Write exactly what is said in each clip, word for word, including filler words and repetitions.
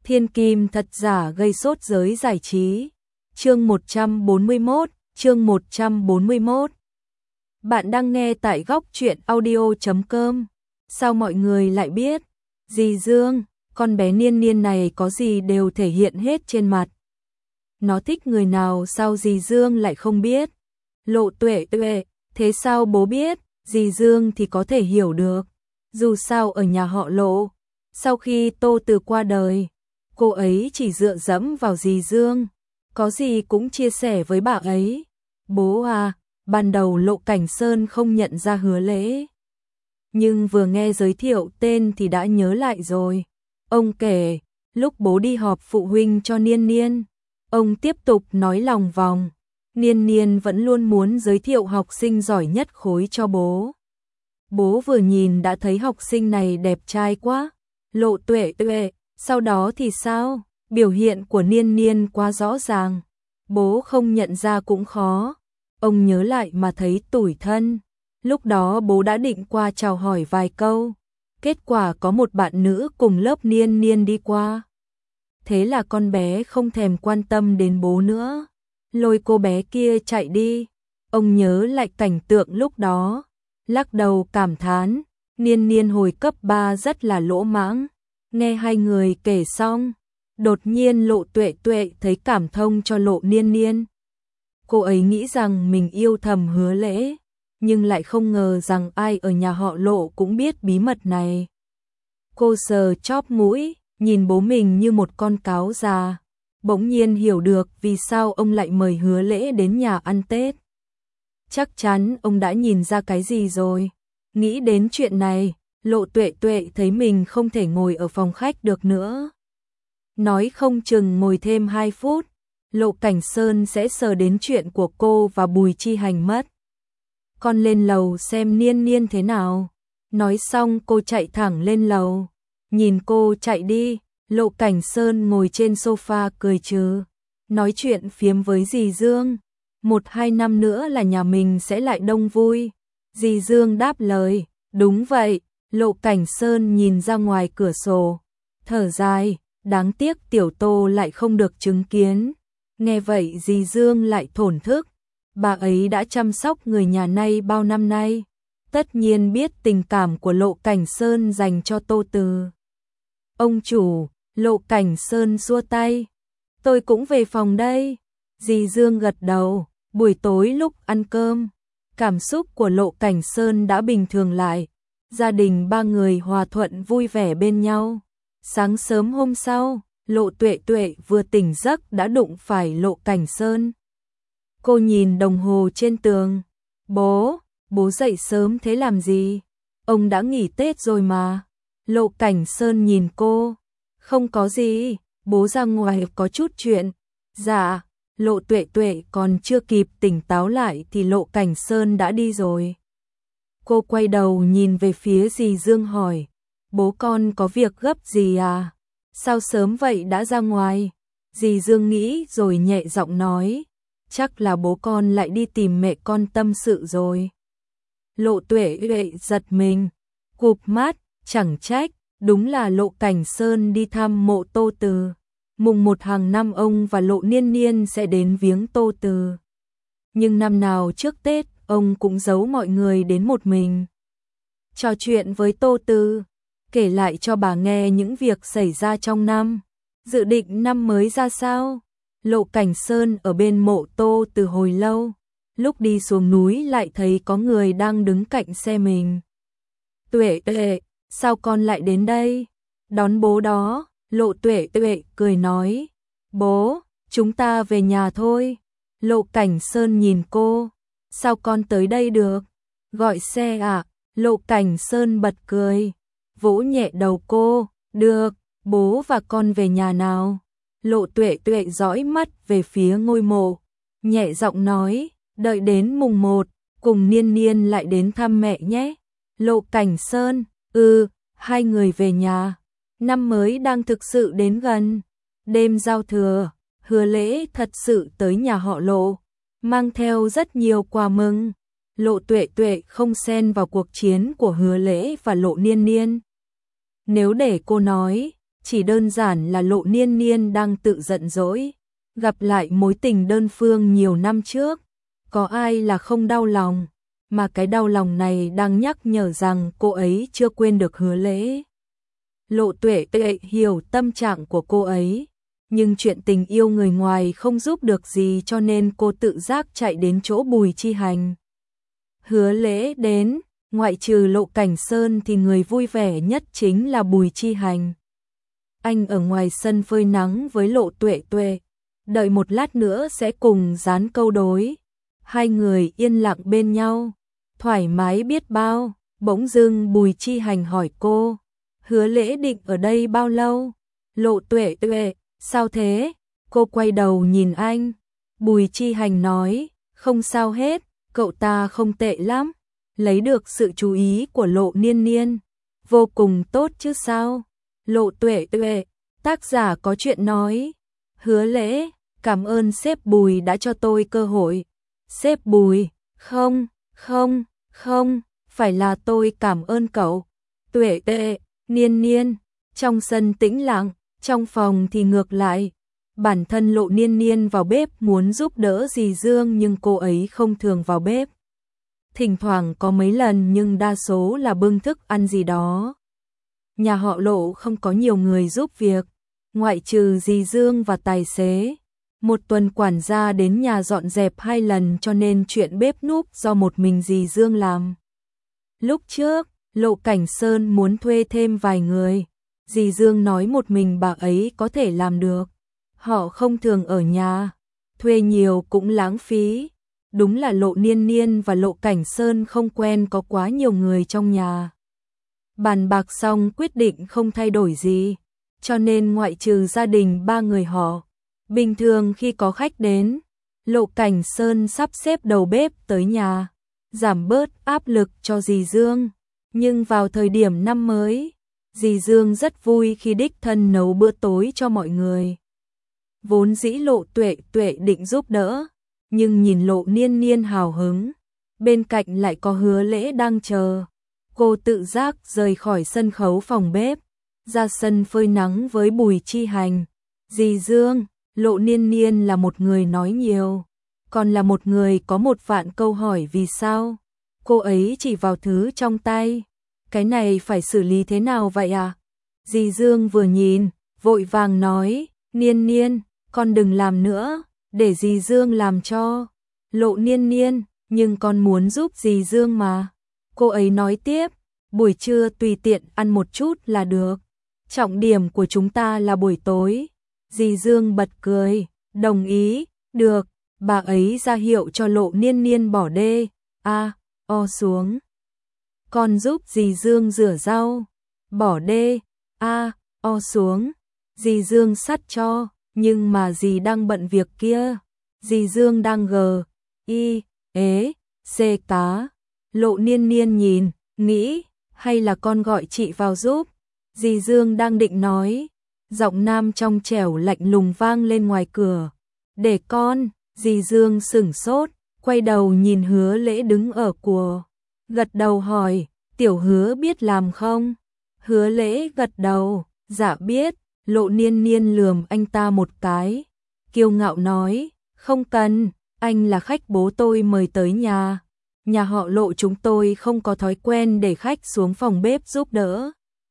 Thiên kim thật giả gây sốt giới giải trí. Chương một trăm bốn mươi mốt, chương một trăm bốn mươi mốt. Bạn đang nghe tại góc truyện audio chấm com. Sao mọi người lại biết? Dì Dương, con bé Niên Niên này có gì đều thể hiện hết trên mặt. Nó thích người nào sao dì Dương lại không biết? Lộ Tuệ Tuệ, thế sao bố biết? Dì Dương thì có thể hiểu được. Dù sao ở nhà họ Lộ, sau khi Tô Từ qua đời, cô ấy chỉ dựa dẫm vào dì Dương, có gì cũng chia sẻ với bà ấy. Bố à, ban đầu Lộ Cảnh Sơn không nhận ra Hứa Lễ, nhưng vừa nghe giới thiệu tên thì đã nhớ lại rồi. Ông kể, lúc bố đi họp phụ huynh cho Niên Niên, ông tiếp tục nói lòng vòng, Niên Niên vẫn luôn muốn giới thiệu học sinh giỏi nhất khối cho bố. Bố vừa nhìn đã thấy học sinh này đẹp trai quá. Lộ Tuệ Tuệ, sau đó thì sao? Biểu hiện của Niên Niên quá rõ ràng, bố không nhận ra cũng khó. Ông nhớ lại mà thấy tủi thân. Lúc đó bố đã định qua chào hỏi vài câu, kết quả có một bạn nữ cùng lớp Niên Niên đi qua. Thế là con bé không thèm quan tâm đến bố nữa, lôi cô bé kia chạy đi. Ông nhớ lại cảnh tượng lúc đó, lắc đầu cảm thán, Niên Niên hồi cấp ba rất là lỗ mãng. Nghe hai người kể xong, đột nhiên Lộ Tuệ Tuệ thấy cảm thông cho Lộ Niên Niên. Cô ấy nghĩ rằng mình yêu thầm Hứa Lễ, nhưng lại không ngờ rằng ai ở nhà họ Lộ cũng biết bí mật này. Cô sờ chóp mũi, nhìn bố mình như một con cáo già, bỗng nhiên hiểu được vì sao ông lại mời Hứa Lễ đến nhà ăn Tết. Chắc chắn ông đã nhìn ra cái gì rồi. Nghĩ đến chuyện này, Lộ Tuệ Tuệ thấy mình không thể ngồi ở phòng khách được nữa. Nói không chừng ngồi thêm hai phút, Lộ Cảnh Sơn sẽ sờ đến chuyện của cô và Bùi Chi Hành mất. Con lên lầu xem Niên Niên thế nào. Nói xong cô chạy thẳng lên lầu. Nhìn cô chạy đi, Lộ Cảnh Sơn ngồi trên sofa cười trừ, nói chuyện phiếm với dì Dương. Một hai năm nữa là nhà mình sẽ lại đông vui. Dì Dương đáp lời, đúng vậy. Lộ Cảnh Sơn nhìn ra ngoài cửa sổ, thở dài, đáng tiếc Tiểu Tô lại không được chứng kiến. Nghe vậy dì Dương lại thổn thức, bà ấy đã chăm sóc người nhà này bao năm nay, tất nhiên biết tình cảm của Lộ Cảnh Sơn dành cho Tô Từ. Ông chủ, Lộ Cảnh Sơn xua tay, tôi cũng về phòng đây. Dì Dương gật đầu. Buổi tối lúc ăn cơm, cảm xúc của Lộ Cảnh Sơn đã bình thường lại. Gia đình ba người hòa thuận vui vẻ bên nhau. Sáng sớm hôm sau, Lộ Tuệ Tuệ vừa tỉnh giấc đã đụng phải Lộ Cảnh Sơn. Cô nhìn đồng hồ trên tường. Bố, bố dậy sớm thế làm gì? Ông đã nghỉ Tết rồi mà. Lộ Cảnh Sơn nhìn cô. Không có gì, bố ra ngoài có chút chuyện. Dạ. Lộ Tuệ Tuệ còn chưa kịp tỉnh táo lại thì Lộ Cảnh Sơn đã đi rồi. Cô quay đầu nhìn về phía dì Dương hỏi, bố con có việc gấp gì à? Sao sớm vậy đã ra ngoài? Dì Dương nghĩ rồi nhẹ giọng nói, chắc là bố con lại đi tìm mẹ con tâm sự rồi. Lộ Tuệ Tuệ giật mình, cụp mắt, chẳng trách, đúng là Lộ Cảnh Sơn đi thăm mộ Tô Từ. Mùng một hàng năm ông và Lộ Niên Niên sẽ đến viếng Tô Từ. Nhưng năm nào trước Tết, ông cũng giấu mọi người đến một mình. Trò chuyện với Tô Từ, kể lại cho bà nghe những việc xảy ra trong năm. Dự định năm mới ra sao? Lộ Cảnh Sơn ở bên mộ Tô Từ hồi lâu. Lúc đi xuống núi lại thấy có người đang đứng cạnh xe mình. Tuệ Tuệ, sao con lại đến đây? Đón bố đó. Lộ Tuệ Tuệ cười nói, bố, chúng ta về nhà thôi. Lộ Cảnh Sơn nhìn cô, sao con tới đây được? Gọi xe à? Lộ Cảnh Sơn bật cười, vỗ nhẹ đầu cô, được, bố và con về nhà nào. Lộ Tuệ Tuệ dõi mắt về phía ngôi mộ, nhẹ giọng nói, đợi đến mùng một, cùng Niên Niên lại đến thăm mẹ nhé. Lộ Cảnh Sơn, ừ, hai người về nhà. Năm mới đang thực sự đến gần. Đêm giao thừa, Hứa Lễ thật sự tới nhà họ Lộ, mang theo rất nhiều quà mừng. Lộ Tuệ Tuệ không xen vào cuộc chiến của Hứa Lễ và Lộ Niên Niên. Nếu để cô nói, chỉ đơn giản là Lộ Niên Niên đang tự giận dỗi, gặp lại mối tình đơn phương nhiều năm trước, có ai là không đau lòng, mà cái đau lòng này đang nhắc nhở rằng cô ấy chưa quên được Hứa Lễ. Lộ Tuệ Tuệ hiểu tâm trạng của cô ấy, nhưng chuyện tình yêu người ngoài không giúp được gì cho nên cô tự giác chạy đến chỗ Bùi Chi Hành. Hứa Lễ đến, ngoại trừ Lộ Cảnh Sơn thì người vui vẻ nhất chính là Bùi Chi Hành. Anh ở ngoài sân phơi nắng với Lộ Tuệ Tuệ, đợi một lát nữa sẽ cùng dán câu đối. Hai người yên lặng bên nhau, thoải mái biết bao. Bỗng dưng Bùi Chi Hành hỏi cô, Hứa Lễ định ở đây bao lâu? Lộ Tuệ Tuệ, sao thế? Cô quay đầu nhìn anh. Bùi Chi Hành nói, không sao hết, cậu ta không tệ lắm, lấy được sự chú ý của Lộ Niên Niên, vô cùng tốt chứ sao? Lộ Tuệ Tuệ, tác giả có chuyện nói. Hứa Lễ, cảm ơn sếp Bùi đã cho tôi cơ hội. Sếp Bùi, không, không, không, phải là tôi cảm ơn cậu. Tuệ Tuệ, Niên Niên, trong sân tĩnh lặng, trong phòng thì ngược lại. Bản thân Lộ Niên Niên vào bếp muốn giúp đỡ dì Dương nhưng cô ấy không thường vào bếp. Thỉnh thoảng có mấy lần nhưng đa số là bưng thức ăn gì đó. Nhà họ Lộ không có nhiều người giúp việc, ngoại trừ dì Dương và tài xế. Một tuần quản gia đến nhà dọn dẹp hai lần cho nên chuyện bếp núc do một mình dì Dương làm. Lúc trước, Lộ Cảnh Sơn muốn thuê thêm vài người. Dì Dương nói một mình bà ấy có thể làm được. Họ không thường ở nhà, thuê nhiều cũng lãng phí. Đúng là Lộ Niên Niên và Lộ Cảnh Sơn không quen có quá nhiều người trong nhà. Bàn bạc xong quyết định không thay đổi gì, cho nên ngoại trừ gia đình ba người họ, bình thường khi có khách đến, Lộ Cảnh Sơn sắp xếp đầu bếp tới nhà, giảm bớt áp lực cho dì Dương. Nhưng vào thời điểm năm mới, dì Dương rất vui khi đích thân nấu bữa tối cho mọi người. Vốn dĩ Lộ Tuệ Tuệ định giúp đỡ, nhưng nhìn Lộ Niên Niên hào hứng, bên cạnh lại có Hứa Lễ đang chờ. Cô tự giác rời khỏi sân khấu phòng bếp, ra sân phơi nắng với Bùi Chi Hành. Dì Dương, Lộ Niên Niên là một người nói nhiều, còn là một người có một vạn câu hỏi vì sao. Cô ấy chỉ vào thứ trong tay. Cái này phải xử lý thế nào vậy à? Dì Dương vừa nhìn, vội vàng nói, Niên Niên, con đừng làm nữa, để dì Dương làm cho. Lộ Niên Niên, nhưng con muốn giúp dì Dương mà. Cô ấy nói tiếp, buổi trưa tùy tiện ăn một chút là được. Trọng điểm của chúng ta là buổi tối. Dì Dương bật cười, đồng ý, được. Bà ấy ra hiệu cho Lộ Niên Niên bỏ đê, a, o xuống. Con giúp dì Dương rửa rau, bỏ đê, a, o xuống. Dì Dương sắt cho, nhưng mà dì đang bận việc kia. Dì Dương đang gờ, y, ế, xê cá. Lộ Niên Niên nhìn, nghĩ, hay là con gọi chị vào giúp. Dì Dương đang định nói, giọng nam trong trẻo lạnh lùng vang lên ngoài cửa. Để con. Dì Dương sửng sốt, quay đầu nhìn Hứa Lễ đứng ở của, gật đầu hỏi, tiểu Hứa biết làm không? Hứa Lễ gật đầu, dạ biết. Lộ Niên Niên lườm anh ta một cái, kiêu ngạo nói, không cần, anh là khách bố tôi mời tới nhà. Nhà họ Lộ chúng tôi không có thói quen để khách xuống phòng bếp giúp đỡ.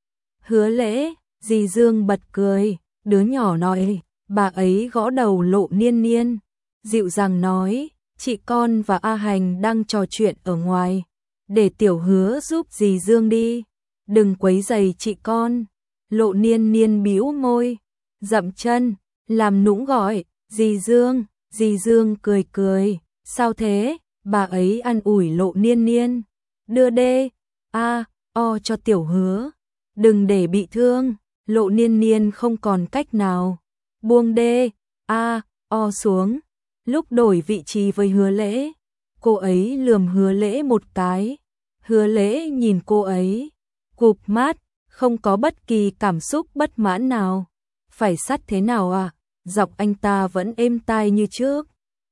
Hứa Lễ, dì Dương bật cười, đứa nhỏ nói, bà ấy gõ đầu Lộ Niên Niên, dịu dàng nói, chị con và A Hành đang trò chuyện ở ngoài, để tiểu Hứa giúp dì Dương đi, đừng quấy rầy chị con. Lộ Niên Niên bĩu môi, dậm chân, làm nũng gọi, dì Dương. Dì Dương cười cười, sao thế? Bà ấy an ủi Lộ Niên Niên, đưa đê, a, o cho tiểu Hứa, đừng để bị thương. Lộ Niên Niên không còn cách nào, buông đê, a, o xuống. Lúc đổi vị trí với Hứa Lễ, cô ấy lườm Hứa Lễ một cái. Hứa Lễ nhìn cô ấy, cụp mắt, không có bất kỳ cảm xúc bất mãn nào. Phải sắt thế nào à? Giọng anh ta vẫn êm tai như trước.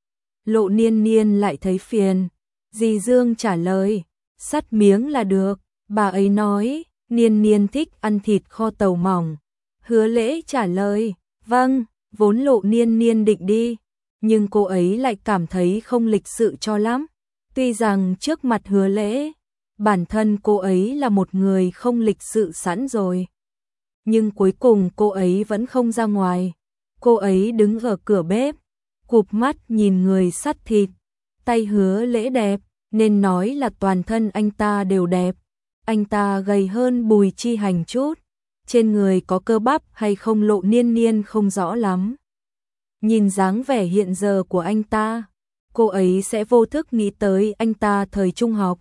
Lộ Niên Niên lại thấy phiền. Dì Dương trả lời, sắt miếng là được. Bà ấy nói, Niên Niên thích ăn thịt kho tàu mỏng. Hứa Lễ trả lời, vâng, vốn Lộ Niên Niên định đi, nhưng cô ấy lại cảm thấy không lịch sự cho lắm. Tuy rằng trước mặt Hứa Lễ, bản thân cô ấy là một người không lịch sự sẵn rồi. Nhưng cuối cùng cô ấy vẫn không ra ngoài. Cô ấy đứng ở cửa bếp, cụp mắt nhìn người sắt thịt. Tay Hứa Lễ đẹp, nên nói là toàn thân anh ta đều đẹp. Anh ta gầy hơn Bùi Chi Hành chút. Trên người có cơ bắp hay không Lộ Niên Niên không rõ lắm. Nhìn dáng vẻ hiện giờ của anh ta, cô ấy sẽ vô thức nghĩ tới anh ta thời trung học.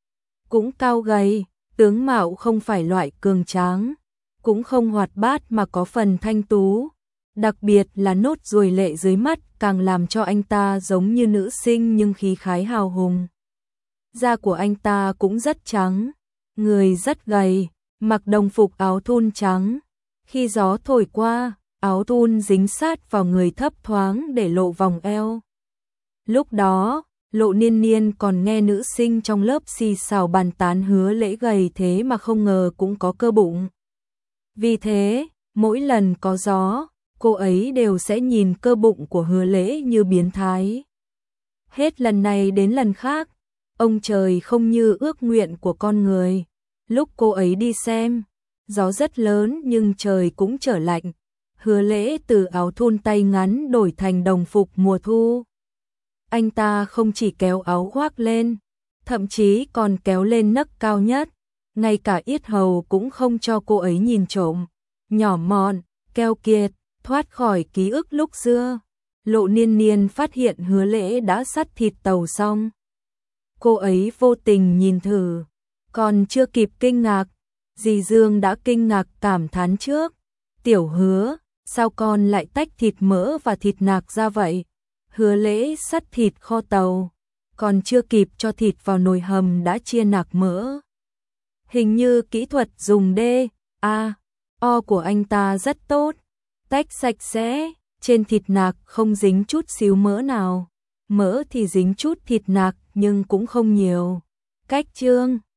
Cũng cao gầy, tướng mạo không phải loại cường tráng, cũng không hoạt bát mà có phần thanh tú. Đặc biệt là nốt ruồi lệ dưới mắt càng làm cho anh ta giống như nữ sinh nhưng khí khái hào hùng. Da của anh ta cũng rất trắng, người rất gầy, mặc đồng phục áo thun trắng. Khi gió thổi qua, áo thun dính sát vào người thấp thoáng để lộ vòng eo. Lúc đó, Lộ Niên Niên còn nghe nữ sinh trong lớp xì xào bàn tán Hứa Lễ gầy thế mà không ngờ cũng có cơ bụng. Vì thế, mỗi lần có gió, cô ấy đều sẽ nhìn cơ bụng của Hứa Lễ như biến thái. Hết lần này đến lần khác, ông trời không như ước nguyện của con người. Lúc cô ấy đi xem, gió rất lớn nhưng trời cũng trở lạnh. Hứa Lễ từ áo thun tay ngắn đổi thành đồng phục mùa thu. Anh ta không chỉ kéo áo khoác lên, thậm chí còn kéo lên nấc cao nhất. Ngay cả yết hầu cũng không cho cô ấy nhìn trộm. Nhỏ mọn, keo kiệt, thoát khỏi ký ức lúc xưa. Lộ Niên Niên phát hiện Hứa Lễ đã sắt thịt tàu xong. Cô ấy vô tình nhìn thử, còn chưa kịp kinh ngạc, dì Dương đã kinh ngạc cảm thán trước. Tiểu Hứa, sao con lại tách thịt mỡ và thịt nạc ra vậy? Hứa Lễ sắt thịt kho tàu, còn chưa kịp cho thịt vào nồi hầm đã chia nạc mỡ. Hình như kỹ thuật dùng D, A, O của anh ta rất tốt, tách sạch sẽ, trên thịt nạc không dính chút xíu mỡ nào. Mỡ thì dính chút thịt nạc nhưng cũng không nhiều. Cách chương